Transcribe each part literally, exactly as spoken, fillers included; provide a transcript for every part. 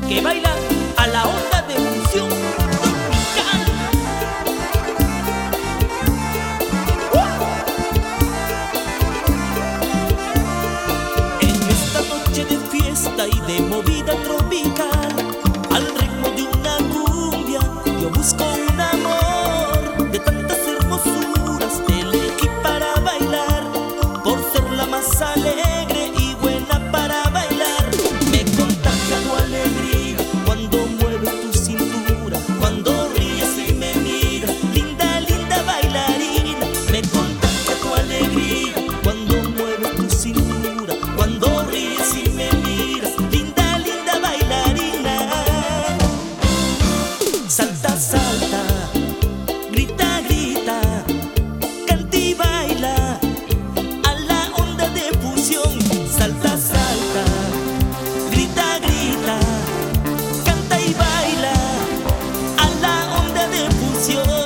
que bailan a la onda de fusión tropical. En esta noche de fiesta y de movida tropical, al ritmo de una cumbia, yo busco un amor de tantas hermosuras. Te elegí para bailar por ser la más alegre y buena para bailar. Me contagia tu alegría cuando mueves tu cintura, cuando ríes y me miras, linda, linda bailarina. Me contagia tu alegría cuando mueves tu cintura, cuando ríes y me miras, linda, linda bailarina. Salta, salta, grita, grita, canta y baila a la onda de fusión. Salta, salta, grita, grita, canta y baila a la onda de fusión.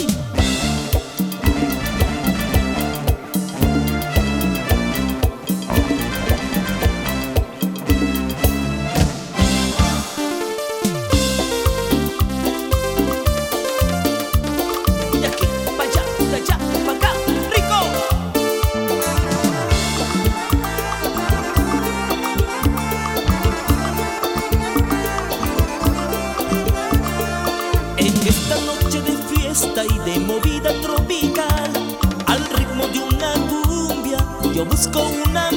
De aquí pa' allá, de allá pa' acá, ¡rico! En esta noche de fiesta y de movida tropical, al ritmo de una cumbia, yo busco una